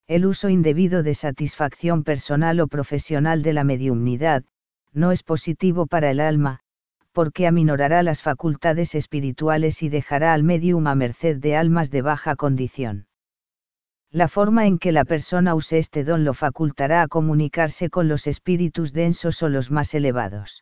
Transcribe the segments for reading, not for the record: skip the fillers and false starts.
El uso indebido de satisfacción personal o profesional de la mediumnidad, no es positivo para el alma, porque aminorará las facultades espirituales y dejará al medium a merced de almas de baja condición. La forma en que la persona use este don lo facultará a comunicarse con los espíritus densos o los más elevados.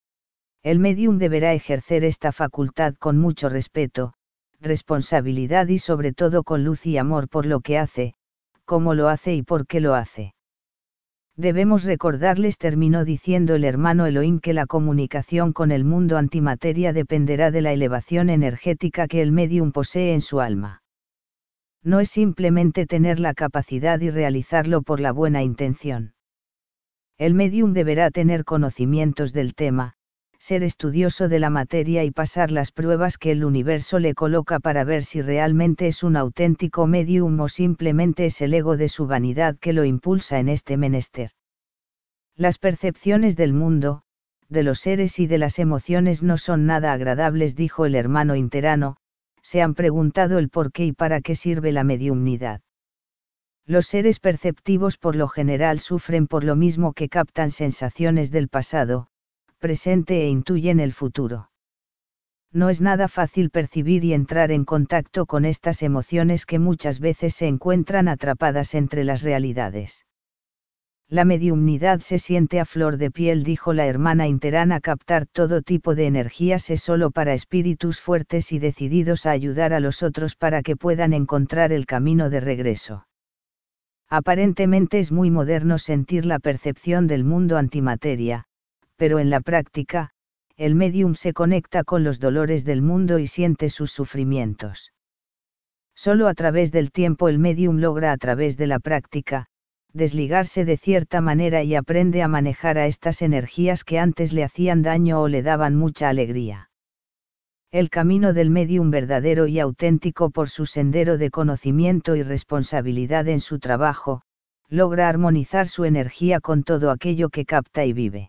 El medium deberá ejercer esta facultad con mucho respeto, responsabilidad y sobre todo con luz y amor por lo que hace, cómo lo hace y por qué lo hace. Debemos recordarles, terminó diciendo el hermano Elohim, que la comunicación con el mundo antimateria dependerá de la elevación energética que el medium posee en su alma. No es simplemente tener la capacidad y realizarlo por la buena intención. El medium deberá tener conocimientos del tema, ser estudioso de la materia y pasar las pruebas que el universo le coloca para ver si realmente es un auténtico medium o simplemente es el ego de su vanidad que lo impulsa en este menester. Las percepciones del mundo, de los seres y de las emociones no son nada agradables, dijo el hermano interano. Se han preguntado el por qué y para qué sirve la mediumnidad. Los seres perceptivos por lo general sufren por lo mismo que captan sensaciones del pasado, presente e intuyen el futuro. No es nada fácil percibir y entrar en contacto con estas emociones que muchas veces se encuentran atrapadas entre las realidades. La mediumnidad se siente a flor de piel, dijo la hermana interana. Captar todo tipo de energías es solo para espíritus fuertes y decididos a ayudar a los otros para que puedan encontrar el camino de regreso. Aparentemente es muy moderno sentir la percepción del mundo antimateria, pero en la práctica, el medium se conecta con los dolores del mundo y siente sus sufrimientos. Solo a través del tiempo el medium logra, a través de la práctica, desligarse de cierta manera y aprende a manejar a estas energías que antes le hacían daño o le daban mucha alegría. El camino del medium verdadero y auténtico, por su sendero de conocimiento y responsabilidad en su trabajo, logra armonizar su energía con todo aquello que capta y vive.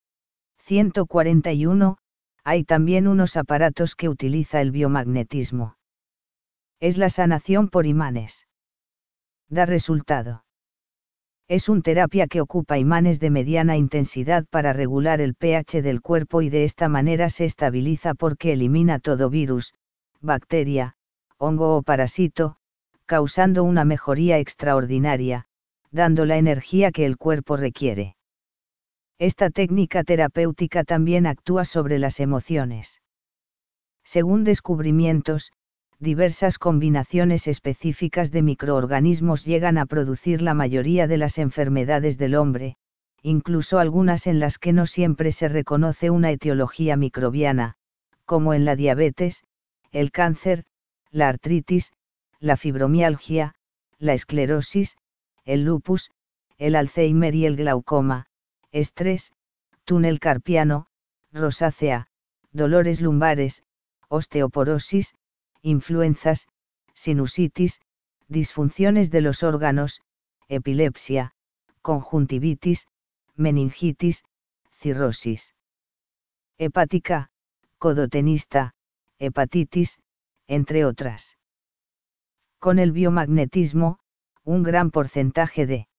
141. Hay también unos aparatos que utiliza el biomagnetismo. Es la sanación por imanes. Da resultado. Es una terapia que ocupa imanes de mediana intensidad para regular el pH del cuerpo y de esta manera se estabiliza porque elimina todo virus, bacteria, hongo o parásito, causando una mejoría extraordinaria, dando la energía que el cuerpo requiere. Esta técnica terapéutica también actúa sobre las emociones. Según descubrimientos, diversas combinaciones específicas de microorganismos llegan a producir la mayoría de las enfermedades del hombre, incluso algunas en las que no siempre se reconoce una etiología microbiana, como en la diabetes, el cáncer, la artritis, la fibromialgia, la esclerosis, el lupus, el Alzheimer y el glaucoma, estrés, túnel carpiano, rosácea, dolores lumbares, osteoporosis, influenzas, sinusitis, disfunciones de los órganos, epilepsia, conjuntivitis, meningitis, cirrosis hepática, codotenista, hepatitis, entre otras. Con el biomagnetismo, un gran porcentaje de